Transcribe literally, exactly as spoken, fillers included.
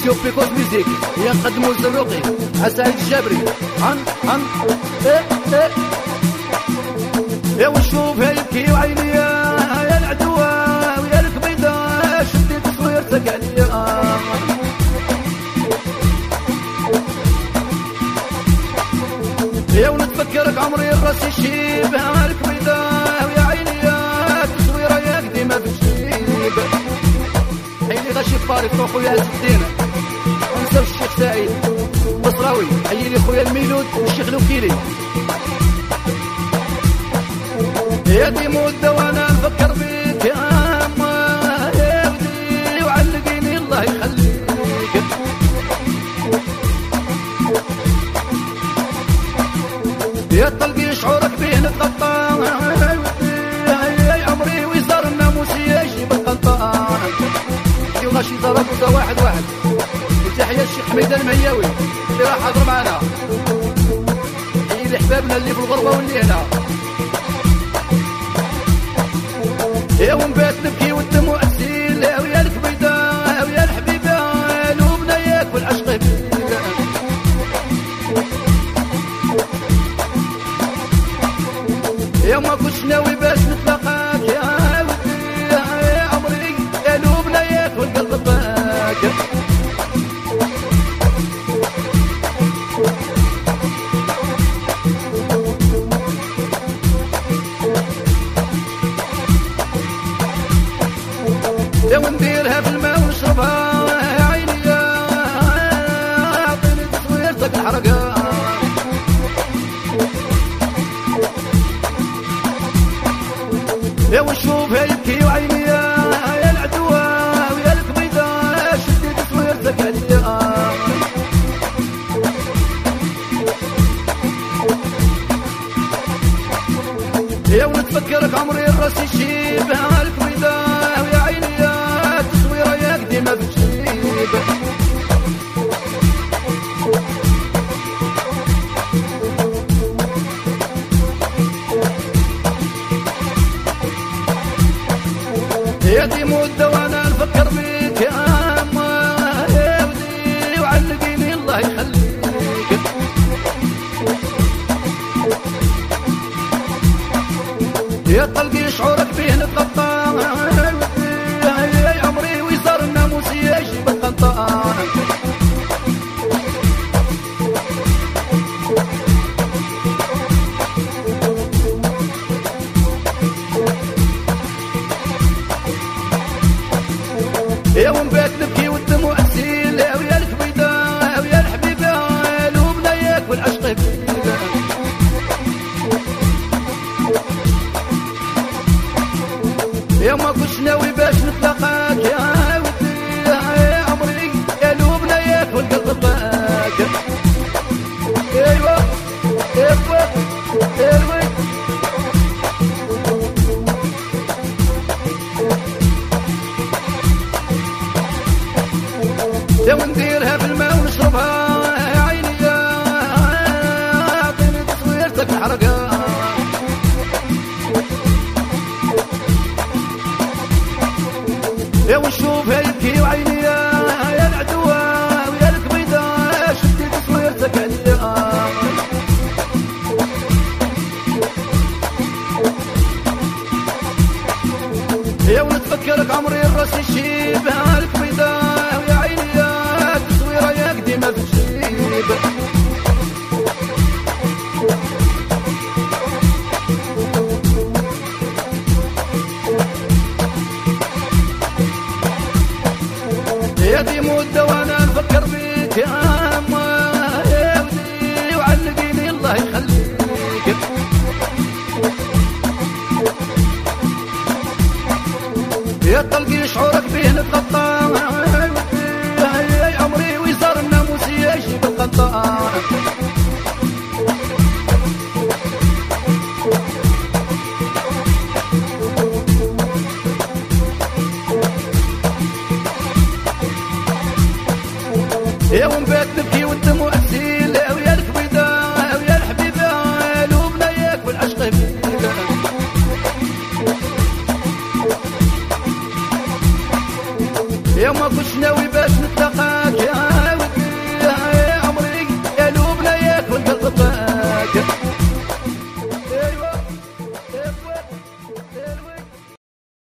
اديسيون بيكوز ميوزيك يقدموا الزروقي عسعيد الجابري عن عن ايه ايه يا وشوفها يبكي وعيني يا العدوة ويا الكبيدة شدي تصويرتك عليا يا ونتفكرك عمري الراس يشيب الكبيدة ويا عيني يا تصويرة يا قديمة بتجيب حيلي غاشي فارق خويا عز الدين ونساو الشيخ سعيد بصراوي حيلي خويا الميلود والشيخ لوكيلي يا دي مدة وانا نفكر بيك يا اما يا ودي وعلقيني الله يخليك يا طلقي شعورك بيه نتقطع يا عمري ويصار الناموس يجيب القنطار غاشي ضربوها واحد واحد تحية الشيخ حميد المهياوي اللي راح حاضر معنا هي لحبابنا اللي في الغربة واللي هنا يا ونبات نبكي والدموع تسيل ويا الكبيدة ويا الحبيبة لوبنا ياك والعشق بينا يا ما كنتش ناوي باش نتلاقاك يا ودي يا عمري يا لوبنا ياك والقلب باك يا ونديرها في الماء ونشربها يا عيني يا عطيني تصويرتك الحرقة يا ونشوفها يبكي وعيني يا العدوة ويا الكبيدة شدي تصويرتك عليا يا ونتفكرك عمري الراس يشيب الكبيدة ويا عيني يا تصويرة يا قديمة بتجيب يا دي مدة وانا نفكر بيك يا اما يا ودي وعلقيني الله يخليك يا طلقي شعورك بيه نتقطع يا عمري ويصار الناموس يجيب القنطار يا ونبات نبكي والدموع تسيل ويا الكبيدة ويا الحبيبة لوبنا ياك والعشق بينا يا ما كنتش ناوي باش نتلاقاك يا ودي يا عمري يا لوبنا ياك والقلب باك ايوا ايوا ايوا يا ونديرها في الماء ونشربها يا عيني يا عطيني تصويرتك الحرقة يا ونشوفها يبكي وعيني يا العدوة ويا الكبيدة شدي تصويرتك عليا يا ونتفكرك عمري الراس يشيب الكبيدة ويا عيني يا تصويرة يا قديمة بتجيب يا دي مدة وانا نفكر بيك يا اما يا ودي وعلقيني الله يخليك يا طلقي شعورك بيه نتقطع يا عمري ويصار الناموس يجيب القنطار يا ونبات نبكي والدموع تسيل ويا الكبيدة ويا الحبيبة لوبنا ياك والعشق بينا يا ما كنتش ناوي باش نتلاقاك.